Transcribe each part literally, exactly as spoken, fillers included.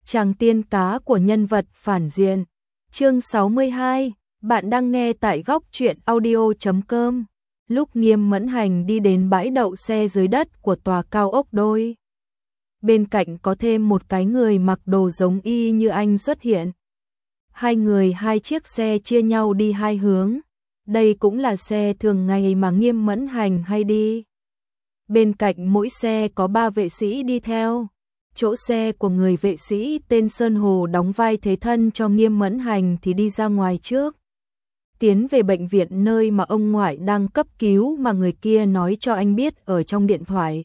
Chàng tiên cá của nhân vật phản diện. Chương sáu mươi hai, bạn đang nghe tại góc truyện audio chấm com. Lúc Nghiêm Mẫn Hành đi đến bãi đậu xe dưới đất của tòa cao ốc đôi, bên cạnh có thêm một cái người mặc đồ giống y như anh xuất hiện. Hai người hai chiếc xe chia nhau đi hai hướng. Đây cũng là xe thường ngày mà Nghiêm Mẫn Hành hay đi. Bên cạnh mỗi xe có ba vệ sĩ đi theo. Chỗ xe của người vệ sĩ tên Sơn Hồ đóng vai thế thân cho Nghiêm Mẫn Hành thì đi ra ngoài trước, tiến về bệnh viện nơi mà ông ngoại đang cấp cứu mà người kia nói cho anh biết ở trong điện thoại.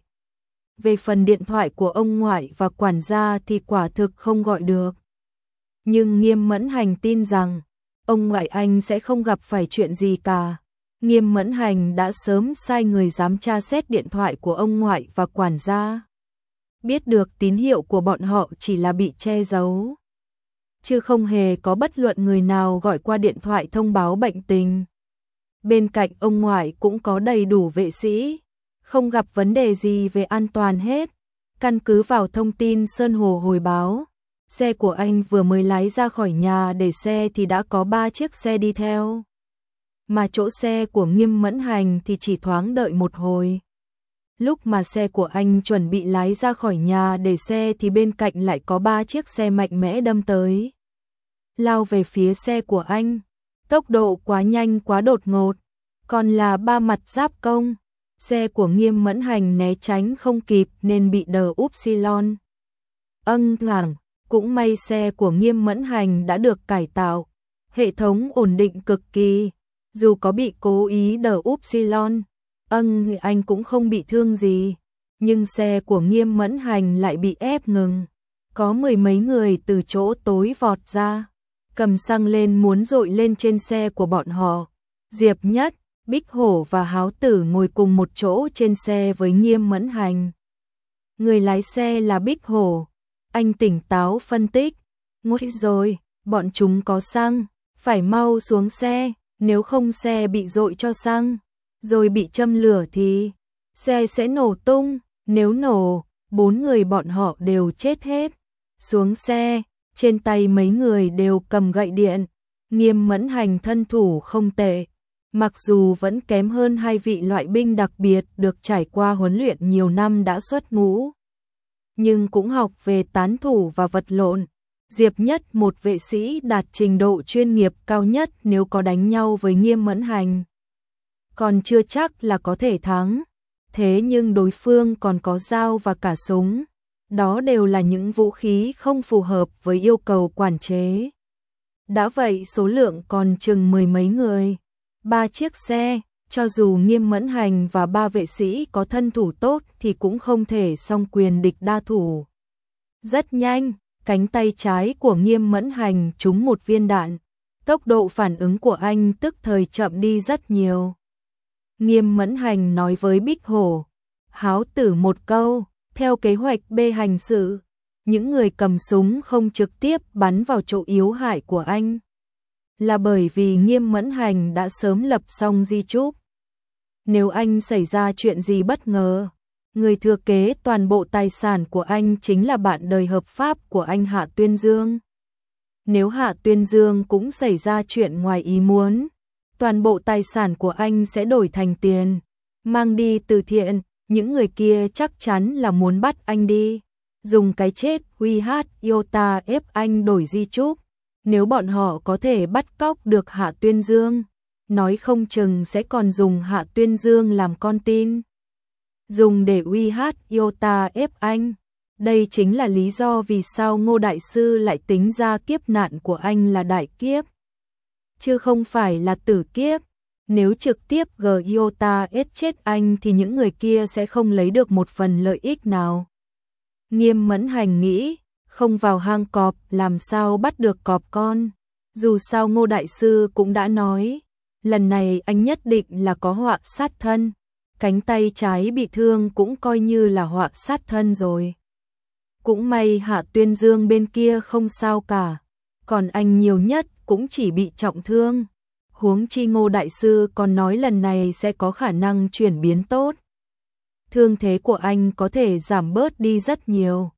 Về phần điện thoại của ông ngoại và quản gia thì quả thực không gọi được. Nhưng Nghiêm Mẫn Hành tin rằng ông ngoại anh sẽ không gặp phải chuyện gì cả. Nghiêm Mẫn Hành đã sớm sai người giám tra xét điện thoại của ông ngoại và quản gia. Biết được tín hiệu của bọn họ chỉ là bị che giấu, chứ không hề có bất luận người nào gọi qua điện thoại thông báo bệnh tình. Bên cạnh ông ngoại cũng có đầy đủ vệ sĩ, không gặp vấn đề gì về an toàn hết. Căn cứ vào thông tin Sơn Hồ hồi báo, xe của anh vừa mới lái ra khỏi nhà để xe thì đã có ba chiếc xe đi theo. Mà chỗ xe của Nghiêm Mẫn Hành thì chỉ thoáng đợi một hồi. Lúc mà xe của anh chuẩn bị lái ra khỏi nhà để xe thì bên cạnh lại có ba chiếc xe mạnh mẽ đâm tới, lao về phía xe của anh. Tốc độ quá nhanh quá đột ngột, còn là ba mặt giáp công. Xe của Nghiêm Mẫn Hành né tránh không kịp nên bị đờ upsilon. Âng ngẳng, cũng may xe của Nghiêm Mẫn Hành đã được cải tạo, hệ thống ổn định cực kỳ, dù có bị cố ý đờ upsilon, âng anh cũng không bị thương gì. Nhưng xe của Nghiêm Mẫn Hành lại bị ép ngừng. Có mười mấy người từ chỗ tối vọt ra, cầm xăng lên muốn dội lên trên xe của bọn họ. Diệp Nhất, Bích Hổ và Háo Tử ngồi cùng một chỗ trên xe với Nghiêm Mẫn Hành. Người lái xe là Bích Hổ. Anh tỉnh táo phân tích. Ngồi rồi, bọn chúng có xăng, phải mau xuống xe, nếu không xe bị dội cho xăng, rồi bị châm lửa thì xe sẽ nổ tung, nếu nổ, bốn người bọn họ đều chết hết. Xuống xe, trên tay mấy người đều cầm gậy điện. Nghiêm Mẫn Hành thân thủ không tệ, mặc dù vẫn kém hơn hai vị loại binh đặc biệt được trải qua huấn luyện nhiều năm đã xuất ngũ, nhưng cũng học về tán thủ và vật lộn. Diệp Nhất, một vệ sĩ đạt trình độ chuyên nghiệp cao nhất, nếu có đánh nhau với Nghiêm Mẫn Hành còn chưa chắc là có thể thắng. Thế nhưng đối phương còn có dao và cả súng. Đó đều là những vũ khí không phù hợp với yêu cầu quản chế. Đã vậy số lượng còn chừng mười mấy người. Ba chiếc xe, cho dù Nghiêm Mẫn Hành và ba vệ sĩ có thân thủ tốt thì cũng không thể song quyền địch đa thủ. Rất nhanh, cánh tay trái của Nghiêm Mẫn Hành trúng một viên đạn. Tốc độ phản ứng của anh tức thời chậm đi rất nhiều. Nghiêm Mẫn Hành nói với Bích Hổ, Háo Tử một câu, theo kế hoạch B hành sự. Những người cầm súng không trực tiếp bắn vào chỗ yếu hại của anh, là bởi vì Nghiêm Mẫn Hành đã sớm lập xong di chúc. Nếu anh xảy ra chuyện gì bất ngờ, người thừa kế toàn bộ tài sản của anh chính là bạn đời hợp pháp của anh Hạ Tuyên Dương. Nếu Hạ Tuyên Dương cũng xảy ra chuyện ngoài ý muốn, toàn bộ tài sản của anh sẽ đổi thành tiền, mang đi từ thiện. Những người kia chắc chắn là muốn bắt anh đi, dùng cái chết uy hát Iota ép anh đổi di chúc. Nếu bọn họ có thể bắt cóc được Hạ Tuyên Dương, nói không chừng sẽ còn dùng Hạ Tuyên Dương làm con tin, dùng để uy hát Iota ép anh. Đây chính là lý do vì sao Ngô Đại Sư lại tính ra kiếp nạn của anh là đại kiếp, chứ không phải là tử kiếp. Nếu trực tiếp Iota ép chết anh thì những người kia sẽ không lấy được một phần lợi ích nào. Nghiêm Mẫn Hành nghĩ, không vào hang cọp làm sao bắt được cọp con. Dù sao Ngô Đại Sư cũng đã nói, lần này anh nhất định là có họa sát thân. Cánh tay trái bị thương cũng coi như là họa sát thân rồi. Cũng may Hạ Tuyên Dương bên kia không sao cả, còn anh nhiều nhất cũng chỉ bị trọng thương. Huống chi Ngô Đại Sư còn nói lần này sẽ có khả năng chuyển biến tốt. Thương thế của anh có thể giảm bớt đi rất nhiều.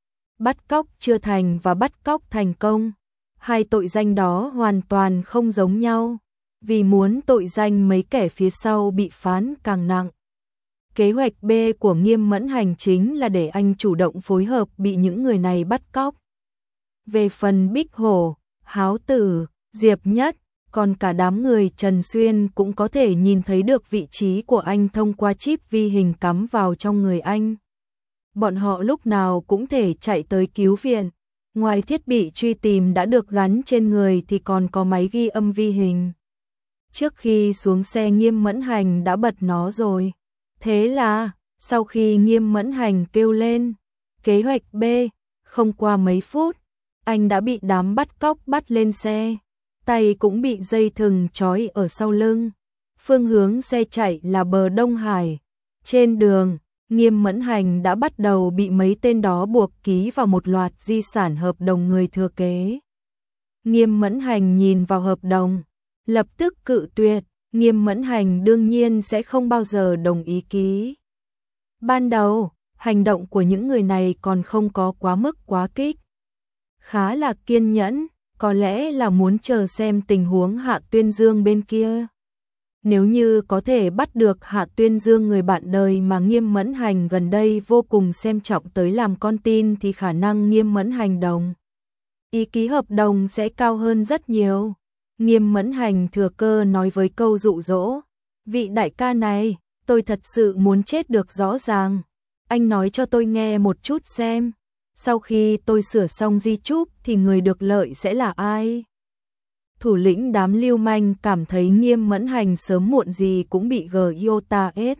bắt cóc chưa thành và bắt cóc thành công. Hai tội danh đó hoàn toàn không giống nhau, vì muốn tội danh mấy kẻ phía sau bị phán càng nặng. Kế hoạch B của Nghiêm Mẫn Hành chính là để anh chủ động phối hợp bị những người này bắt cóc. Về phần Bích Hổ, Háo Tử, Diệp Nhất, còn cả đám người Trần Xuyên cũng có thể nhìn thấy được vị trí của anh thông qua chip vi hình cắm vào trong người anh. Bọn họ lúc nào cũng thể chạy tới cứu viện. Ngoài thiết bị truy tìm đã được gắn trên người thì còn có máy ghi âm vi hình. Trước khi xuống xe Nghiêm Mẫn Hành đã bật nó rồi. Thế là, sau khi Nghiêm Mẫn Hành kêu lên, kế hoạch B, không qua mấy phút, anh đã bị đám bắt cóc bắt lên xe. Tay cũng bị dây thừng trói ở sau lưng. Phương hướng xe chạy là bờ Đông Hải. Trên đường, Nghiêm Mẫn Hành đã bắt đầu bị mấy tên đó buộc ký vào một loạt di sản hợp đồng người thừa kế. Nghiêm Mẫn Hành nhìn vào hợp đồng, lập tức cự tuyệt. Nghiêm Mẫn Hành đương nhiên sẽ không bao giờ đồng ý ký. Ban đầu, hành động của những người này còn không có quá mức quá kích. Khá là kiên nhẫn, có lẽ là muốn chờ xem tình huống Hạ Tuyên Dương bên kia. Nếu như có thể bắt được Hạ Tuyên Dương, người bạn đời mà Nghiêm Mẫn Hành gần đây vô cùng xem trọng tới làm con tin, thì khả năng Nghiêm Mẫn Hành đồng ý ký hợp đồng sẽ cao hơn rất nhiều. Nghiêm Mẫn Hành thừa cơ nói với câu dụ dỗ, vị đại ca này, tôi thật sự muốn chết được rõ ràng. Anh nói cho tôi nghe một chút xem, sau khi tôi sửa xong di chúc thì người được lợi sẽ là ai? Thủ lĩnh đám lưu manh cảm thấy Nghiêm Mẫn Hành sớm muộn gì cũng bị Giota ết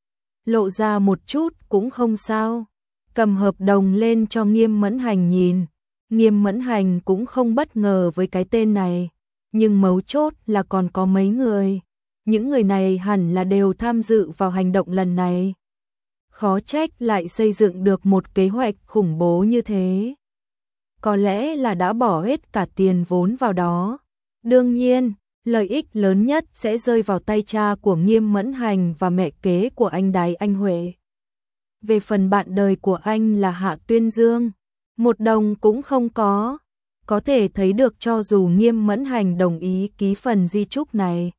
lộ ra một chút cũng không sao. Cầm hợp đồng lên cho Nghiêm Mẫn Hành nhìn. Nghiêm Mẫn Hành cũng không bất ngờ với cái tên này, nhưng mấu chốt là còn có mấy người. Những người này hẳn là đều tham dự vào hành động lần này. Khó trách lại xây dựng được một kế hoạch khủng bố như thế. Có lẽ là đã bỏ hết cả tiền vốn vào đó. Đương nhiên, lợi ích lớn nhất sẽ rơi vào tay cha của Nghiêm Mẫn Hành và mẹ kế của anh Đái Anh Huệ. Về phần bạn đời của anh là Hạ Tuyên Dương, một đồng cũng không có. Có thể thấy được cho dù Nghiêm Mẫn Hành đồng ý ký phần di chúc này,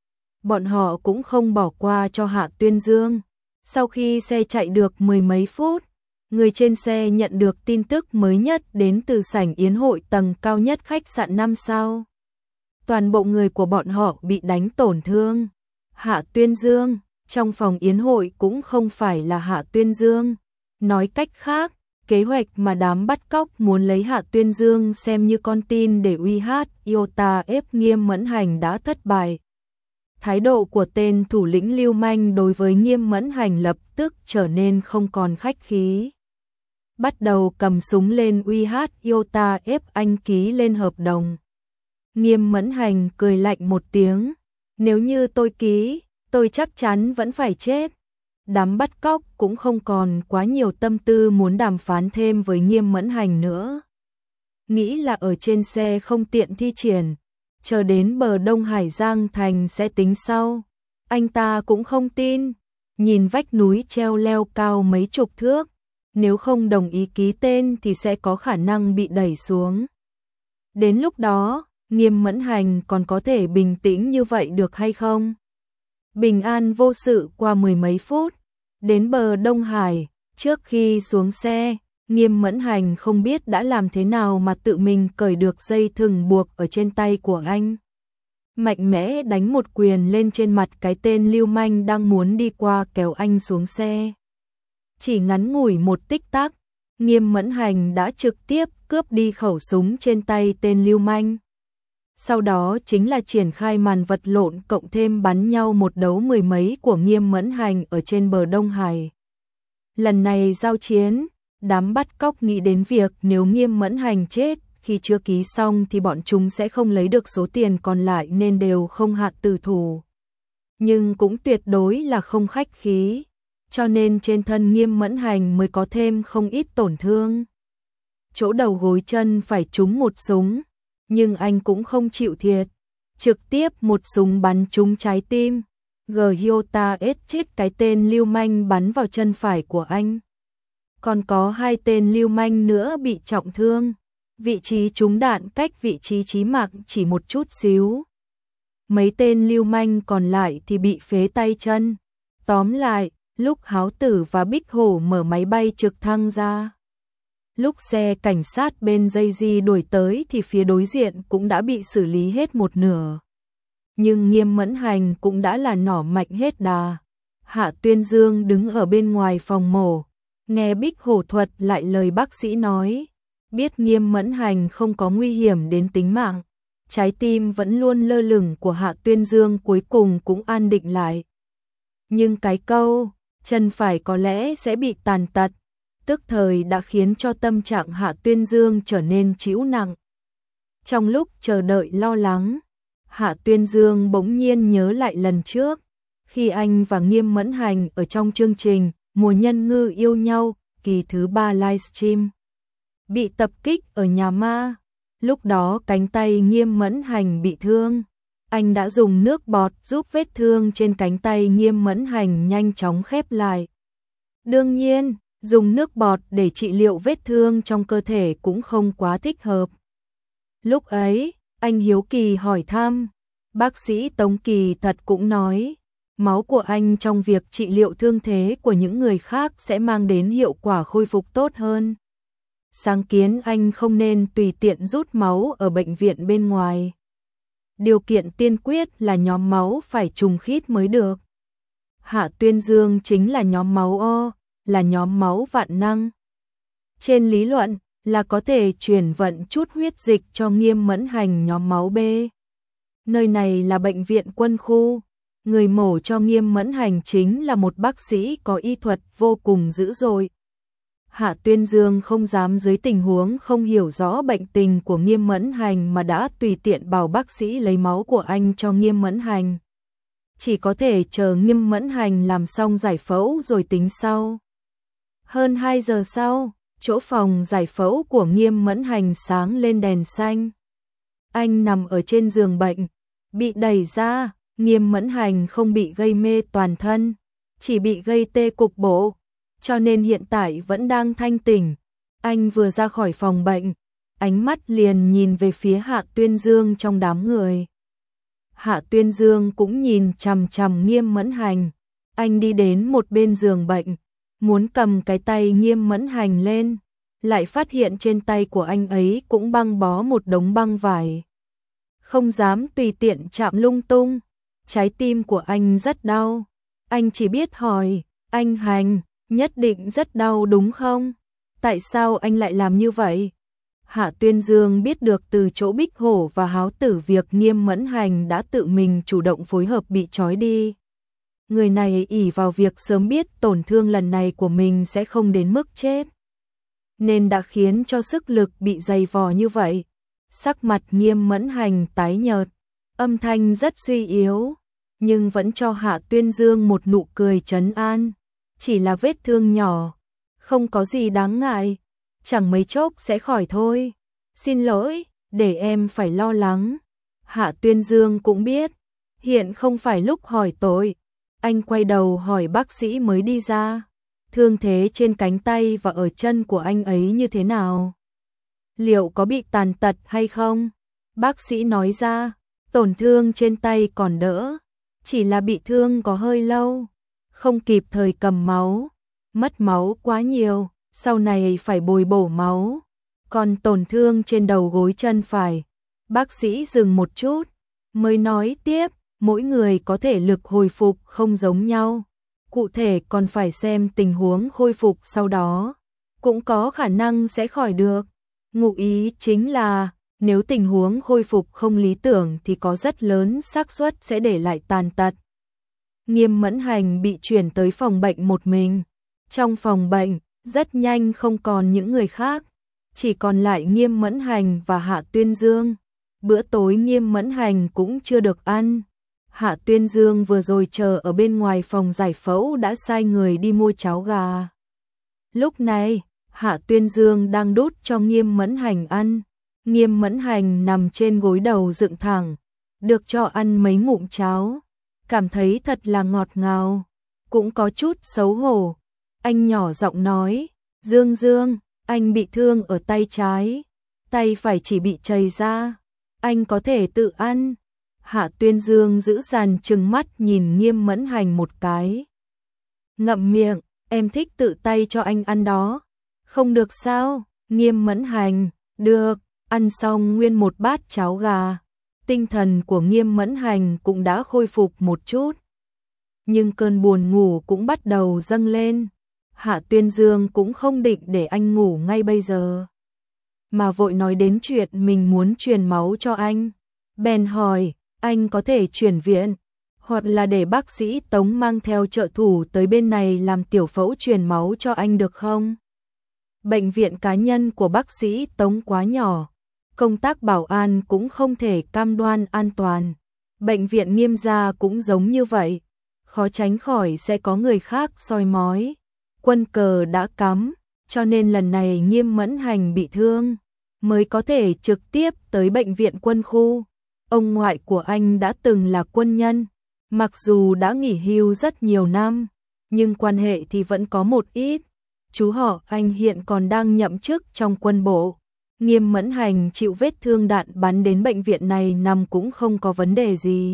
bọn họ cũng không bỏ qua cho Hạ Tuyên Dương. Sau khi xe chạy được mười mấy phút, người trên xe nhận được tin tức mới nhất đến từ sảnh yến hội tầng cao nhất khách sạn năm sao. Toàn bộ người của bọn họ bị đánh tổn thương. Hạ Tuyên Dương, trong phòng yến hội cũng không phải là Hạ Tuyên Dương. Nói cách khác, kế hoạch mà đám bắt cóc muốn lấy Hạ Tuyên Dương xem như con tin để uy hát Iota ép Nghiêm Mẫn Hành đã thất bại. Thái độ của tên thủ lĩnh lưu manh đối với Nghiêm Mẫn Hành lập tức trở nên không còn khách khí. Bắt đầu cầm súng lên uy hát Iota ép anh ký lên hợp đồng. Nghiêm Mẫn Hành cười lạnh một tiếng. Nếu như tôi ký, tôi chắc chắn vẫn phải chết. Đám bắt cóc cũng không còn quá nhiều tâm tư muốn đàm phán thêm với Nghiêm Mẫn Hành nữa. Nghĩ là ở trên xe không tiện thi triển, chờ đến bờ Đông Hải Giang Thành sẽ tính sau. Anh ta cũng không tin, nhìn vách núi treo leo cao mấy chục thước, nếu không đồng ý ký tên thì sẽ có khả năng bị đẩy xuống. Đến lúc đó, Nghiêm Mẫn Hành còn có thể bình tĩnh như vậy được hay không? Bình an vô sự qua mười mấy phút, đến bờ Đông Hải, trước khi xuống xe, Nghiêm Mẫn Hành không biết đã làm thế nào mà tự mình cởi được dây thừng buộc ở trên tay của anh. Mạnh mẽ đánh một quyền lên trên mặt cái tên lưu manh đang muốn đi qua kéo anh xuống xe. Chỉ ngắn ngủi một tích tắc, Nghiêm Mẫn Hành đã trực tiếp cướp đi khẩu súng trên tay tên lưu manh. Sau đó chính là triển khai màn vật lộn cộng thêm bắn nhau một đấu mười mấy của Nghiêm Mẫn Hành ở trên bờ Đông Hải. Lần này giao chiến, đám bắt cóc nghĩ đến việc nếu Nghiêm Mẫn Hành chết khi chưa ký xong thì bọn chúng sẽ không lấy được số tiền còn lại nên đều không hạ tử thủ. Nhưng cũng tuyệt đối là không khách khí, cho nên trên thân Nghiêm Mẫn Hành mới có thêm không ít tổn thương. Chỗ đầu gối chân phải trúng một súng, nhưng anh cũng không chịu thiệt, trực tiếp một súng bắn trúng trái tim. Giota ết chết cái tên lưu manh bắn vào chân phải của anh. còn có hai tên lưu manh nữa bị trọng thương. Vị trí trúng đạn cách vị trí chí mạng chỉ một chút xíu. Mấy tên lưu manh còn lại thì bị phế tay chân. Tóm lại, lúc Háo Tử và Bích Hổ mở máy bay trực thăng ra, lúc xe cảnh sát bên dây di đuổi tới thì phía đối diện cũng đã bị xử lý hết một nửa. Nhưng Nghiêm Mẫn Hành cũng đã là nỏ mạnh hết đà. Hạ Tuyên Dương đứng ở bên ngoài phòng mổ, nghe Bích Hổ thuật lại lời bác sĩ nói, biết Nghiêm Mẫn Hành không có nguy hiểm đến tính mạng. Trái tim vẫn luôn lơ lửng của Hạ Tuyên Dương cuối cùng cũng an định lại. Nhưng cái câu, chân phải có lẽ sẽ bị tàn tật, tức thời đã khiến cho tâm trạng Hạ Tuyên Dương trở nên trĩu nặng. Trong lúc chờ đợi lo lắng, Hạ Tuyên Dương bỗng nhiên nhớ lại lần trước, khi anh và Nghiêm Mẫn Hành ở trong chương trình Mùa Nhân Ngư Yêu Nhau, kỳ thứ ba livestream, bị tập kích ở nhà ma. Lúc đó cánh tay Nghiêm Mẫn Hành bị thương, anh đã dùng nước bọt giúp vết thương trên cánh tay Nghiêm Mẫn Hành nhanh chóng khép lại. Đương nhiên, dùng nước bọt để trị liệu vết thương trong cơ thể cũng không quá thích hợp. Lúc ấy, anh hiếu kỳ hỏi thăm, bác sĩ Tống Kỳ thật cũng nói, máu của anh trong việc trị liệu thương thế của những người khác sẽ mang đến hiệu quả khôi phục tốt hơn. Sáng kiến anh không nên tùy tiện rút máu ở bệnh viện bên ngoài. Điều kiện tiên quyết là nhóm máu phải trùng khít mới được. Hạ Tuyên Dương chính là nhóm máu O, là nhóm máu vạn năng. Trên lý luận là có thể chuyển vận chút huyết dịch cho Nghiêm Mẫn Hành nhóm máu B. Nơi này là bệnh viện quân khu, người mổ cho Nghiêm Mẫn Hành chính là một bác sĩ có y thuật vô cùng dữ dội. Hạ Tuyên Dương không dám dưới tình huống không hiểu rõ bệnh tình của Nghiêm Mẫn Hành mà đã tùy tiện bảo bác sĩ lấy máu của anh cho Nghiêm Mẫn Hành. Chỉ có thể chờ Nghiêm Mẫn Hành làm xong giải phẫu rồi tính sau. Hơn hai giờ sau, chỗ phòng giải phẫu của Nghiêm Mẫn Hành sáng lên đèn xanh. Anh nằm ở trên giường bệnh, bị đẩy ra, Nghiêm Mẫn Hành không bị gây mê toàn thân, chỉ bị gây tê cục bộ, cho nên hiện tại vẫn đang thanh tỉnh. Anh vừa ra khỏi phòng bệnh, ánh mắt liền nhìn về phía Hạ Tuyên Dương trong đám người. Hạ Tuyên Dương cũng nhìn chằm chằm Nghiêm Mẫn Hành, anh đi đến một bên giường bệnh, muốn cầm cái tay Nghiêm Mẫn Hành lên, lại phát hiện trên tay của anh ấy cũng băng bó một đống băng vải. Không dám tùy tiện chạm lung tung, trái tim của anh rất đau. Anh chỉ biết hỏi, anh Hành, nhất định rất đau đúng không? Tại sao anh lại làm như vậy? Hạ Tuyên Dương biết được từ chỗ Bích Hổ và Háo Tử việc Nghiêm Mẫn Hành đã tự mình chủ động phối hợp bị trói đi. Người này ỷ vào việc sớm biết tổn thương lần này của mình sẽ không đến mức chết, nên đã khiến cho sức lực bị dày vò như vậy. Sắc mặt Nghiêm Mẫn Hành tái nhợt, âm thanh rất suy yếu, nhưng vẫn cho Hạ Tuyên Dương một nụ cười trấn an. Chỉ là vết thương nhỏ, không có gì đáng ngại, chẳng mấy chốc sẽ khỏi thôi. Xin lỗi, để em phải lo lắng. Hạ Tuyên Dương cũng biết, hiện không phải lúc hỏi tội. Anh quay đầu hỏi bác sĩ mới đi ra, thương thế trên cánh tay và ở chân của anh ấy như thế nào? Liệu có bị tàn tật hay không? Bác sĩ nói ra, tổn thương trên tay còn đỡ, chỉ là bị thương có hơi lâu, không kịp thời cầm máu, mất máu quá nhiều, sau này phải bồi bổ máu. Còn tổn thương trên đầu gối chân phải, bác sĩ dừng một chút, mới nói tiếp, mỗi người có thể lực hồi phục không giống nhau, cụ thể còn phải xem tình huống khôi phục sau đó, cũng có khả năng sẽ khỏi được. Ngụ ý chính là, nếu tình huống khôi phục không lý tưởng thì có rất lớn xác suất sẽ để lại tàn tật. Nghiêm Mẫn Hành bị chuyển tới phòng bệnh một mình. Trong phòng bệnh, rất nhanh không còn những người khác, chỉ còn lại Nghiêm Mẫn Hành và Hạ Tuyên Dương. Bữa tối Nghiêm Mẫn Hành cũng chưa được ăn. Hạ Tuyên Dương vừa rồi chờ ở bên ngoài phòng giải phẫu đã sai người đi mua cháo gà. Lúc này, Hạ Tuyên Dương đang đút cho Nghiêm Mẫn Hành ăn. Nghiêm Mẫn Hành nằm trên gối đầu dựng thẳng, được cho ăn mấy ngụm cháo, cảm thấy thật là ngọt ngào, cũng có chút xấu hổ. Anh nhỏ giọng nói, Dương Dương, anh bị thương ở tay trái, tay phải chỉ bị chảy ra, anh có thể tự ăn. Hạ Tuyên Dương giữ dằn trừng mắt nhìn Nghiêm Mẫn Hành một cái. Ngậm miệng, em thích tự tay cho anh ăn đó. Không được sao? Nghiêm Mẫn Hành, được, ăn xong nguyên một bát cháo gà. Tinh thần của Nghiêm Mẫn Hành cũng đã khôi phục một chút. Nhưng cơn buồn ngủ cũng bắt đầu dâng lên. Hạ Tuyên Dương cũng không định để anh ngủ ngay bây giờ, mà vội nói đến chuyện mình muốn truyền máu cho anh. Bèn hỏi, anh có thể chuyển viện, hoặc là để bác sĩ Tống mang theo trợ thủ tới bên này làm tiểu phẫu truyền máu cho anh được không? Bệnh viện cá nhân của bác sĩ Tống quá nhỏ, công tác bảo an cũng không thể cam đoan an toàn. Bệnh viện Nghiêm gia cũng giống như vậy, khó tránh khỏi sẽ có người khác soi mói. Quân cờ đã cắm, cho nên lần này Nghiêm Mẫn Hành bị thương, mới có thể trực tiếp tới bệnh viện quân khu. Ông ngoại của anh đã từng là quân nhân, mặc dù đã nghỉ hưu rất nhiều năm, nhưng quan hệ thì vẫn có một ít. Chú họ anh hiện còn đang nhậm chức trong quân bộ. Nghiêm Mẫn Hành chịu vết thương đạn bắn đến bệnh viện này nằm cũng không có vấn đề gì.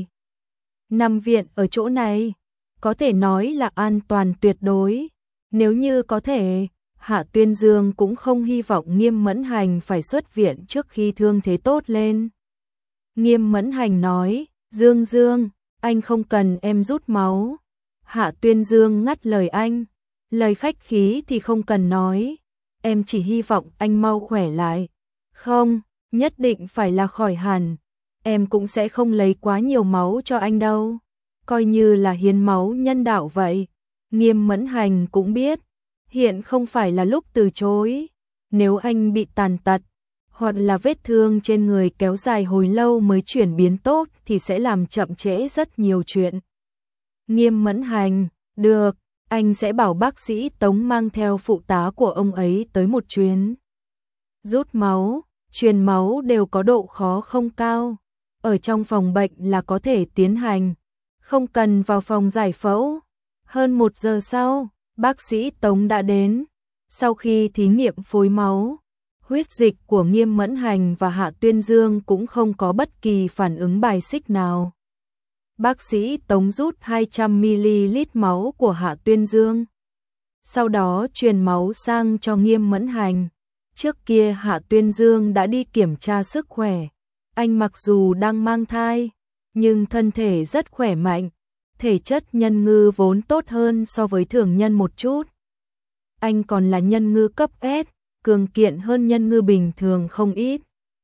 Nằm viện ở chỗ này, có thể nói là an toàn tuyệt đối. Nếu như có thể, Hạ Tuyên Dương cũng không hy vọng Nghiêm Mẫn Hành phải xuất viện trước khi thương thế tốt lên. Nghiêm Mẫn Hành nói, Dương Dương, anh không cần em rút máu. Hạ Tuyên Dương ngắt lời anh, lời khách khí thì không cần nói, em chỉ hy vọng anh mau khỏe lại. Không, nhất định phải là khỏi hẳn, em cũng sẽ không lấy quá nhiều máu cho anh đâu, coi như là hiến máu nhân đạo vậy. Nghiêm Mẫn Hành cũng biết, hiện không phải là lúc từ chối, nếu anh bị tàn tật, hoặc là vết thương trên người kéo dài hồi lâu mới chuyển biến tốt thì sẽ làm chậm trễ rất nhiều chuyện. Nghiêm Mẫn Hành, được, anh sẽ bảo bác sĩ Tống mang theo phụ tá của ông ấy tới một chuyến. Rút máu, truyền máu đều có độ khó không cao, ở trong phòng bệnh là có thể tiến hành, không cần vào phòng giải phẫu. Hơn một giờ sau, bác sĩ Tống đã đến. Sau khi thí nghiệm phối máu, huyết dịch của Nghiêm Mẫn Hành và Hạ Tuyên Dương cũng không có bất kỳ phản ứng bài xích nào. Bác sĩ Tống rút hai trăm mi-li-lít máu của Hạ Tuyên Dương, sau đó truyền máu sang cho Nghiêm Mẫn Hành. Trước kia Hạ Tuyên Dương đã đi kiểm tra sức khỏe. Anh mặc dù đang mang thai, nhưng thân thể rất khỏe mạnh. Thể chất nhân ngư vốn tốt hơn so với thường nhân một chút. Anh còn là nhân ngư cấp S, cường kiện hơn nhân ngư bình thường không ít.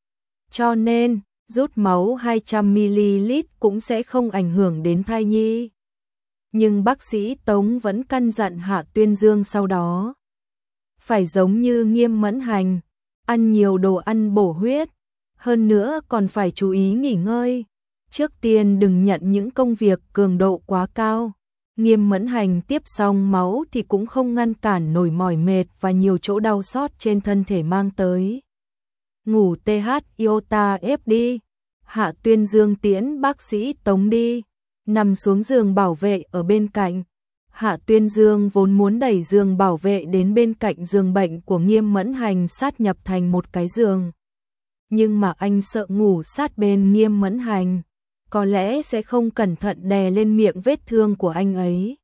Cho nên, rút máu hai trăm mi-li-lít cũng sẽ không ảnh hưởng đến thai nhi. Nhưng bác sĩ Tống vẫn căn dặn Hạ Tuyên Dương sau đó phải giống như Nghiêm Mẫn Hành, ăn nhiều đồ ăn bổ huyết, hơn nữa còn phải chú ý nghỉ ngơi. Trước tiên đừng nhận những công việc cường độ quá cao. Nghiêm Mẫn Hành tiếp xong máu thì cũng không ngăn cản nổi mỏi mệt và nhiều chỗ đau xót trên thân thể mang tới. Ngủ tê hát iota ép đi. Hạ Tuyên Dương tiễn bác sĩ Tống đi, nằm xuống giường bảo vệ ở bên cạnh. Hạ Tuyên Dương vốn muốn đẩy giường bảo vệ đến bên cạnh giường bệnh của Nghiêm Mẫn Hành sát nhập thành một cái giường. Nhưng mà anh sợ ngủ sát bên Nghiêm Mẫn Hành, có lẽ sẽ không cẩn thận đè lên miệng vết thương của anh ấy.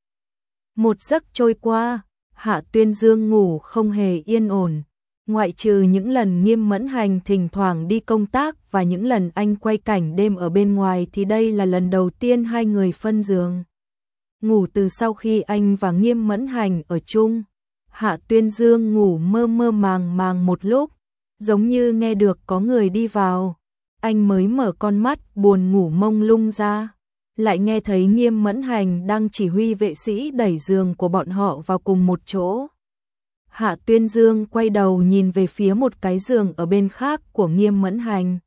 Một giấc trôi qua, Hạ Tuyên Dương ngủ không hề yên ổn, ngoại trừ những lần Nghiêm Mẫn Hành thỉnh thoảng đi công tác và những lần anh quay cảnh đêm ở bên ngoài thì đây là lần đầu tiên hai người phân giường. Ngủ từ sau khi anh và Nghiêm Mẫn Hành ở chung, Hạ Tuyên Dương ngủ mơ mơ màng màng một lúc, giống như nghe được có người đi vào. Anh mới mở con mắt buồn ngủ mông lung ra, lại nghe thấy Nghiêm Mẫn Hành đang chỉ huy vệ sĩ đẩy giường của bọn họ vào cùng một chỗ. Hạ Tuyên Dương quay đầu nhìn về phía một cái giường ở bên khác của Nghiêm Mẫn Hành,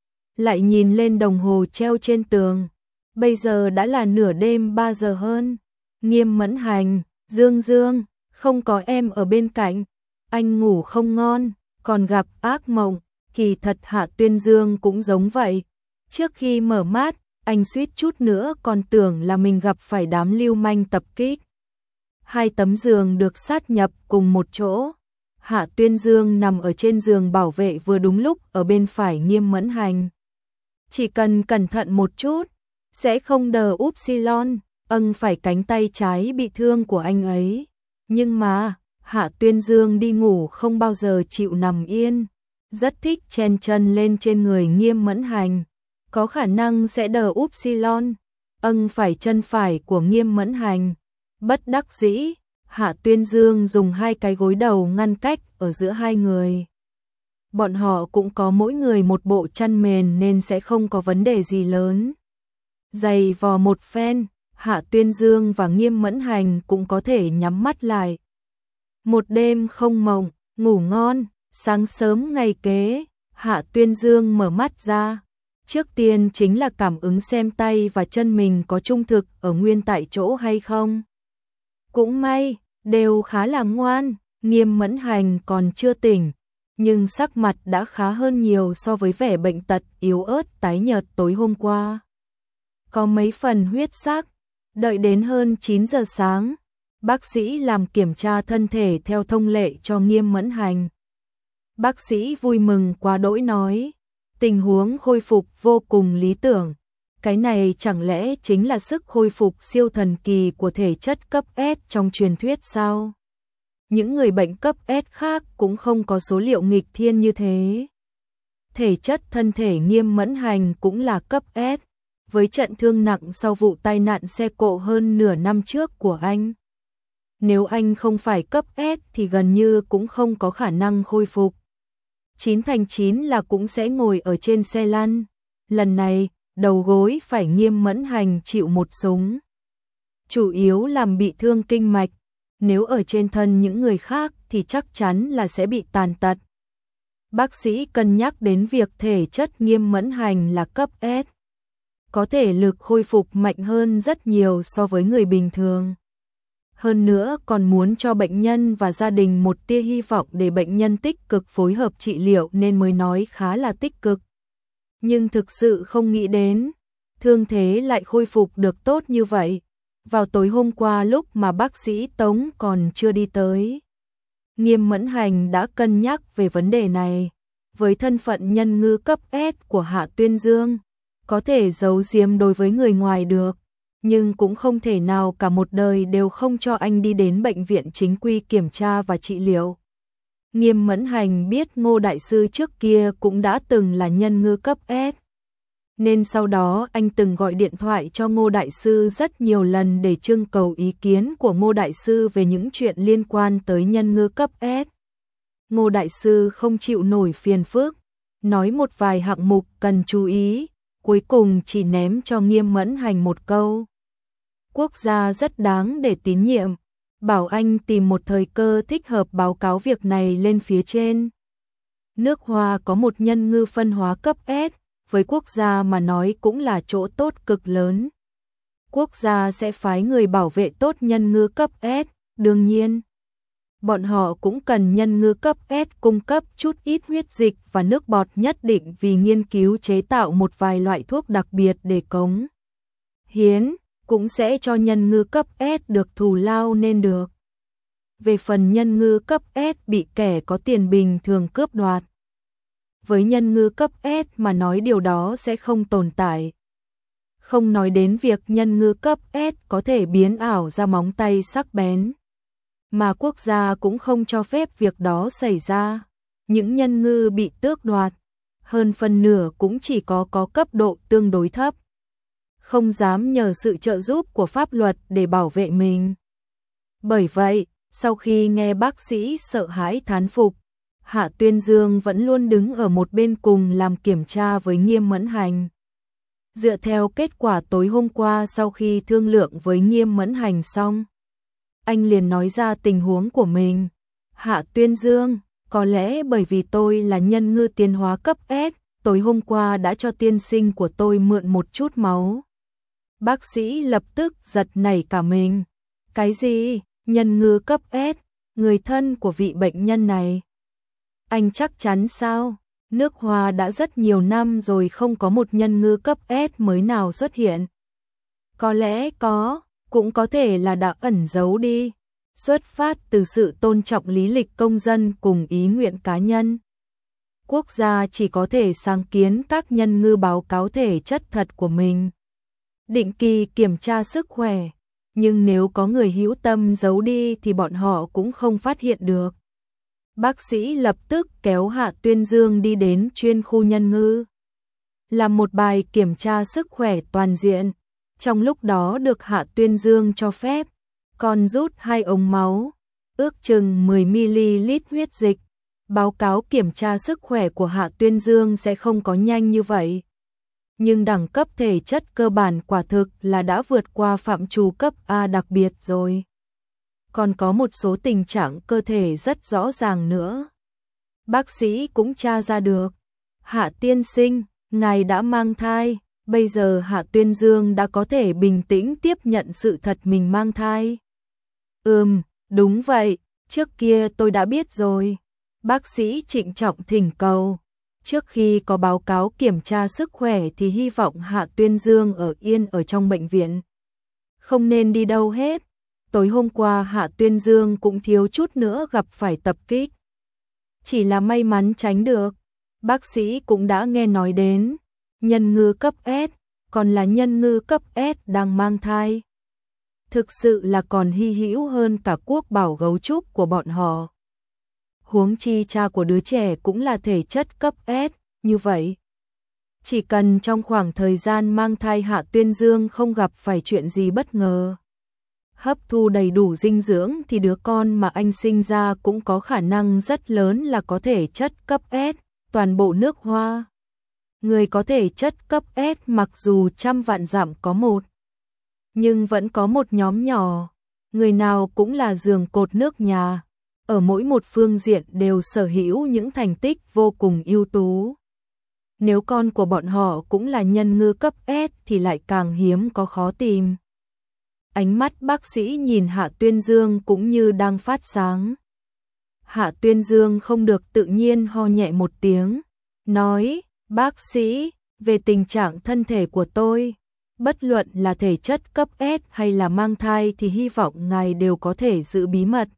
lại nhìn lên đồng hồ treo trên tường. Bây giờ đã là nửa đêm ba giờ hơn. Nghiêm Mẫn Hành, Dương Dương, không có em ở bên cạnh, anh ngủ không ngon, còn gặp ác mộng. Kỳ thật Hạ Tuyên Dương cũng giống vậy. Trước khi mở mắt, anh suýt chút nữa còn tưởng là mình gặp phải đám lưu manh tập kích. Hai tấm giường được sát nhập cùng một chỗ, Hạ Tuyên Dương nằm ở trên giường bảo vệ vừa đúng lúc ở bên phải Nghiêm Mẫn Hành. Chỉ cần cẩn thận một chút, sẽ không đờ upsilon, âng phải cánh tay trái bị thương của anh ấy. Nhưng mà, Hạ Tuyên Dương đi ngủ không bao giờ chịu nằm yên, rất thích chen chân lên trên người Nghiêm Mẫn Hành. Có khả năng sẽ đờ upsilon, âng phải chân phải của Nghiêm Mẫn Hành. Bất đắc dĩ, Hạ Tuyên Dương dùng hai cái gối đầu ngăn cách ở giữa hai người. Bọn họ cũng có mỗi người một bộ chăn mền nên sẽ không có vấn đề gì lớn. Giày vò một phen, Hạ Tuyên Dương và Nghiêm Mẫn Hành cũng có thể nhắm mắt lại. Một đêm không mộng, ngủ ngon, sáng sớm ngày kế, Hạ Tuyên Dương mở mắt ra. Trước tiên chính là cảm ứng xem tay và chân mình có trung thực ở nguyên tại chỗ hay không. Cũng may, đều khá là ngoan, Nghiêm Mẫn Hành còn chưa tỉnh, nhưng sắc mặt đã khá hơn nhiều so với vẻ bệnh tật yếu ớt tái nhợt tối hôm qua. Có mấy phần huyết sắc, đợi đến hơn chín giờ sáng, bác sĩ làm kiểm tra thân thể theo thông lệ cho Nghiêm Mẫn Hành. Bác sĩ vui mừng quá đỗi nói, tình huống khôi phục vô cùng lý tưởng. Cái này chẳng lẽ chính là sức khôi phục siêu thần kỳ của thể chất cấp S trong truyền thuyết sao? Những người bệnh cấp S khác cũng không có số liệu nghịch thiên như thế. Thể chất thân thể Nghiêm Mẫn Hành cũng là cấp S, với trận thương nặng sau vụ tai nạn xe cộ hơn nửa năm trước của anh. Nếu anh không phải cấp S thì gần như cũng không có khả năng khôi phục. Chín thành chín là cũng sẽ ngồi ở trên xe lăn. Lần này, đầu gối phải Nghiêm Mẫn Hành chịu một súng. Chủ yếu làm bị thương kinh mạch, nếu ở trên thân những người khác thì chắc chắn là sẽ bị tàn tật. Bác sĩ cân nhắc đến việc thể chất Nghiêm Mẫn Hành là cấp S, có thể lực khôi phục mạnh hơn rất nhiều so với người bình thường. Hơn nữa còn muốn cho bệnh nhân và gia đình một tia hy vọng để bệnh nhân tích cực phối hợp trị liệu nên mới nói khá là tích cực. Nhưng thực sự không nghĩ đến, thương thế lại khôi phục được tốt như vậy. Vào tối hôm qua lúc mà bác sĩ Tống còn chưa đi tới, Nghiêm Mẫn Hành đã cân nhắc về vấn đề này. Với thân phận nhân ngư cấp S của Hạ Tuyên Dương, có thể giấu giếm đối với người ngoài được, nhưng cũng không thể nào cả một đời đều không cho anh đi đến bệnh viện chính quy kiểm tra và trị liệu. Nghiêm Mẫn Hành biết Ngô Đại Sư trước kia cũng đã từng là nhân ngư cấp S, nên sau đó anh từng gọi điện thoại cho Ngô Đại Sư rất nhiều lần để trưng cầu ý kiến của Ngô Đại Sư về những chuyện liên quan tới nhân ngư cấp S. Ngô Đại Sư không chịu nổi phiền phức, nói một vài hạng mục cần chú ý, cuối cùng chỉ ném cho Nghiêm Mẫn Hành một câu: quốc gia rất đáng để tín nhiệm, bảo anh tìm một thời cơ thích hợp báo cáo việc này lên phía trên. Nước Hoa có một nhân ngư phân hóa cấp S, với quốc gia mà nói cũng là chỗ tốt cực lớn. Quốc gia sẽ phái người bảo vệ tốt nhân ngư cấp S, đương nhiên. Bọn họ cũng cần nhân ngư cấp S cung cấp chút ít huyết dịch và nước bọt nhất định vì nghiên cứu chế tạo một vài loại thuốc đặc biệt để cống hiến, cũng sẽ cho nhân ngư cấp S được thù lao nên được. Về phần nhân ngư cấp S bị kẻ có tiền bình thường cướp đoạt, với nhân ngư cấp S mà nói điều đó sẽ không tồn tại. Không nói đến việc nhân ngư cấp S có thể biến ảo ra móng tay sắc bén, mà quốc gia cũng không cho phép việc đó xảy ra. Những nhân ngư bị tước đoạt, hơn phân nửa cũng chỉ có có cấp độ tương đối thấp, không dám nhờ sự trợ giúp của pháp luật để bảo vệ mình. Bởi vậy, sau khi nghe bác sĩ sợ hãi thán phục, Hạ Tuyên Dương vẫn luôn đứng ở một bên cùng làm kiểm tra với Nghiêm Mẫn Hành. Dựa theo kết quả tối hôm qua sau khi thương lượng với Nghiêm Mẫn Hành xong, anh liền nói ra tình huống của mình. Hạ Tuyên Dương, có lẽ bởi vì tôi là nhân ngư tiến hóa cấp S, tối hôm qua đã cho tiên sinh của tôi mượn một chút máu. Bác sĩ lập tức giật nảy cả mình. Cái gì? Nhân ngư cấp S, người thân của vị bệnh nhân này? Anh chắc chắn sao? Nước Hoa đã rất nhiều năm rồi không có một nhân ngư cấp S mới nào xuất hiện. Có lẽ có, cũng có thể là đã ẩn giấu đi. xuất phát từ sự tôn trọng lý lịch công dân cùng ý nguyện cá nhân. Quốc gia chỉ có thể sáng kiến các nhân ngư báo cáo thể chất thật của mình, định kỳ kiểm tra sức khỏe, nhưng nếu có người hữu tâm giấu đi thì bọn họ cũng không phát hiện được. Bác sĩ lập tức kéo Hạ Tuyên Dương đi đến chuyên khu nhân ngư, làm một bài kiểm tra sức khỏe toàn diện. Trong lúc đó được Hạ Tuyên Dương cho phép, còn rút hai ống máu, ước chừng mười mi-li-lít huyết dịch. Báo cáo kiểm tra sức khỏe của Hạ Tuyên Dương sẽ không có nhanh như vậy, nhưng đẳng cấp thể chất cơ bản quả thực là đã vượt qua phạm trù cấp A đặc biệt rồi. Còn có một số tình trạng cơ thể rất rõ ràng nữa. Bác sĩ cũng tra ra được. Hạ tiên sinh, ngài đã mang thai. Bây giờ Hạ Tuyên Dương đã có thể bình tĩnh tiếp nhận sự thật mình mang thai. Ừm, đúng vậy, trước kia tôi đã biết rồi. Bác sĩ trịnh trọng thỉnh cầu. Trước khi có báo cáo kiểm tra sức khỏe thì hy vọng Hạ Tuyên Dương ở yên ở trong bệnh viện, không nên đi đâu hết. Tối hôm qua Hạ Tuyên Dương cũng thiếu chút nữa gặp phải tập kích, chỉ là may mắn tránh được. Bác sĩ cũng đã nghe nói đến nhân ngư cấp S, còn là nhân ngư cấp S đang mang thai. Thực sự là còn hy hữu hơn cả quốc bảo gấu trúc của bọn họ. Huống chi cha của đứa trẻ cũng là thể chất cấp S, như vậy. Chỉ cần trong khoảng thời gian mang thai Hạ Tuyên Dương không gặp phải chuyện gì bất ngờ, hấp thu đầy đủ dinh dưỡng thì đứa con mà anh sinh ra cũng có khả năng rất lớn là có thể chất cấp S, toàn bộ nước Hoa. Người có thể chất cấp S mặc dù trăm vạn dặm có một, nhưng vẫn có một nhóm nhỏ, người nào cũng là giường cột nước nhà, ở mỗi một phương diện đều sở hữu những thành tích vô cùng ưu tú. Nếu con của bọn họ cũng là nhân ngư cấp S thì lại càng hiếm có khó tìm. Ánh mắt bác sĩ nhìn Hạ Tuyên Dương cũng như đang phát sáng. Hạ Tuyên Dương không được tự nhiên ho nhẹ một tiếng, nói, bác sĩ, về tình trạng thân thể của tôi, bất luận là thể chất cấp S hay là mang thai thì hy vọng ngài đều có thể giữ bí mật.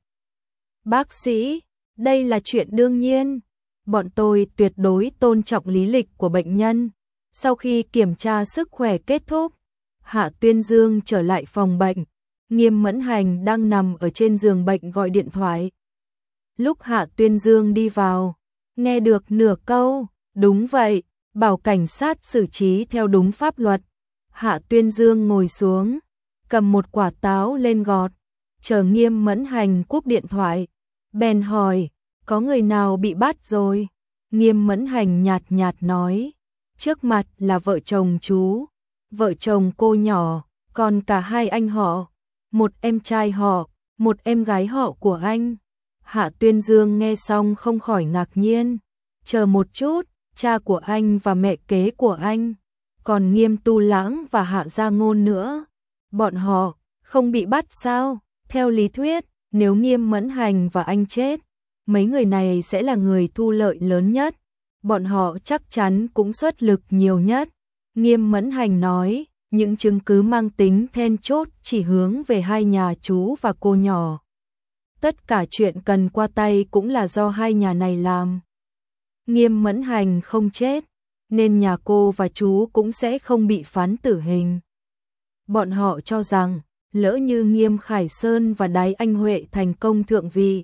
Bác sĩ, đây là chuyện đương nhiên. Bọn tôi tuyệt đối tôn trọng lý lịch của bệnh nhân. Sau khi kiểm tra sức khỏe kết thúc, Hạ Tuyên Dương trở lại phòng bệnh. Nghiêm Mẫn Hành đang nằm ở trên giường bệnh gọi điện thoại. Lúc Hạ Tuyên Dương đi vào, nghe được nửa câu, đúng vậy, bảo cảnh sát xử trí theo đúng pháp luật. Hạ Tuyên Dương ngồi xuống, cầm một quả táo lên gọt, chờ Nghiêm Mẫn Hành cúp điện thoại. Bèn hỏi, có người nào bị bắt rồi? Nghiêm Mẫn Hành nhạt nhạt nói, trước mặt là vợ chồng chú, vợ chồng cô nhỏ, còn cả hai anh họ, một em trai họ, một em gái họ của anh. Hạ Tuyên Dương nghe xong không khỏi ngạc nhiên, chờ một chút, cha của anh và mẹ kế của anh, còn Nghiêm Tu Lãng và Hạ Gia Ngôn nữa, bọn họ không bị bắt sao? Theo lý thuyết, nếu Nghiêm Mẫn Hành và anh chết, mấy người này sẽ là người thu lợi lớn nhất, bọn họ chắc chắn cũng xuất lực nhiều nhất. Nghiêm Mẫn Hành nói, những chứng cứ mang tính then chốt chỉ hướng về hai nhà chú và cô nhỏ. Tất cả chuyện cần qua tay cũng là do hai nhà này làm. Nghiêm Mẫn Hành không chết, nên nhà cô và chú cũng sẽ không bị phán tử hình. Bọn họ cho rằng, lỡ như Nghiêm Khải Sơn và Đái Anh Huệ thành công thượng vị,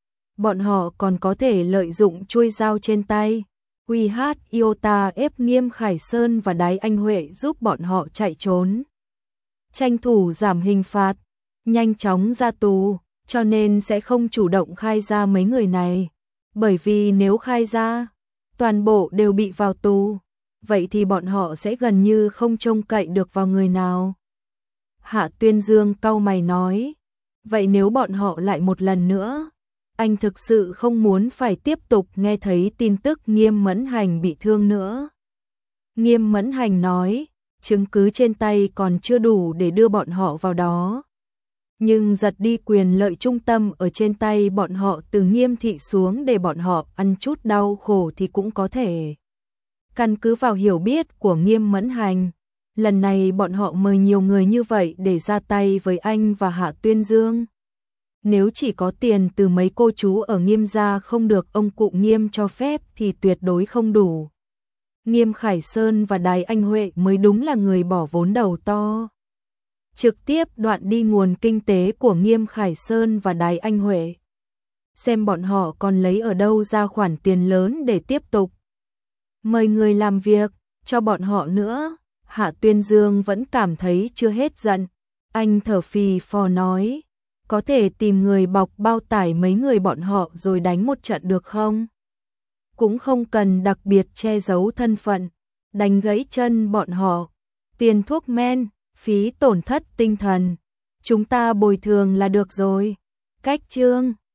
bọn họ còn có thể lợi dụng chuôi dao trên tay, quy hát iota ép Nghiêm Khải Sơn và Đái Anh Huệ giúp bọn họ chạy trốn. Tranh thủ giảm hình phạt, nhanh chóng ra tù, cho nên sẽ không chủ động khai ra mấy người này. Bởi vì nếu khai ra, toàn bộ đều bị vào tù, vậy thì bọn họ sẽ gần như không trông cậy được vào người nào. Hạ Tuyên Dương cau mày nói, vậy nếu bọn họ lại một lần nữa, anh thực sự không muốn phải tiếp tục nghe thấy tin tức Nghiêm Mẫn Hành bị thương nữa. Nghiêm Mẫn Hành nói, chứng cứ trên tay còn chưa đủ để đưa bọn họ vào đó. Nhưng giật đi quyền lợi trung tâm ở trên tay bọn họ từ Nghiêm thị xuống để bọn họ ăn chút đau khổ thì cũng có thể. Căn cứ vào hiểu biết của Nghiêm Mẫn Hành, lần này bọn họ mời nhiều người như vậy để ra tay với anh và Hạ Tuyên Dương. Nếu chỉ có tiền từ mấy cô chú ở Nghiêm gia không được ông cụ Nghiêm cho phép thì tuyệt đối không đủ. Nghiêm Khải Sơn và Đài Anh Huệ mới đúng là người bỏ vốn đầu to. Trực tiếp đoạn đi nguồn kinh tế của Nghiêm Khải Sơn và Đài Anh Huệ. Xem bọn họ còn lấy ở đâu ra khoản tiền lớn để tiếp tục mời người làm việc cho bọn họ nữa. Hạ Tuyên Dương vẫn cảm thấy chưa hết giận. Anh thở phì phò nói, có thể tìm người bọc bao tải mấy người bọn họ rồi đánh một trận được không? Cũng không cần đặc biệt che giấu thân phận, đánh gãy chân bọn họ. Tiền thuốc men, phí tổn thất tinh thần, chúng ta bồi thường là được rồi. Cách chương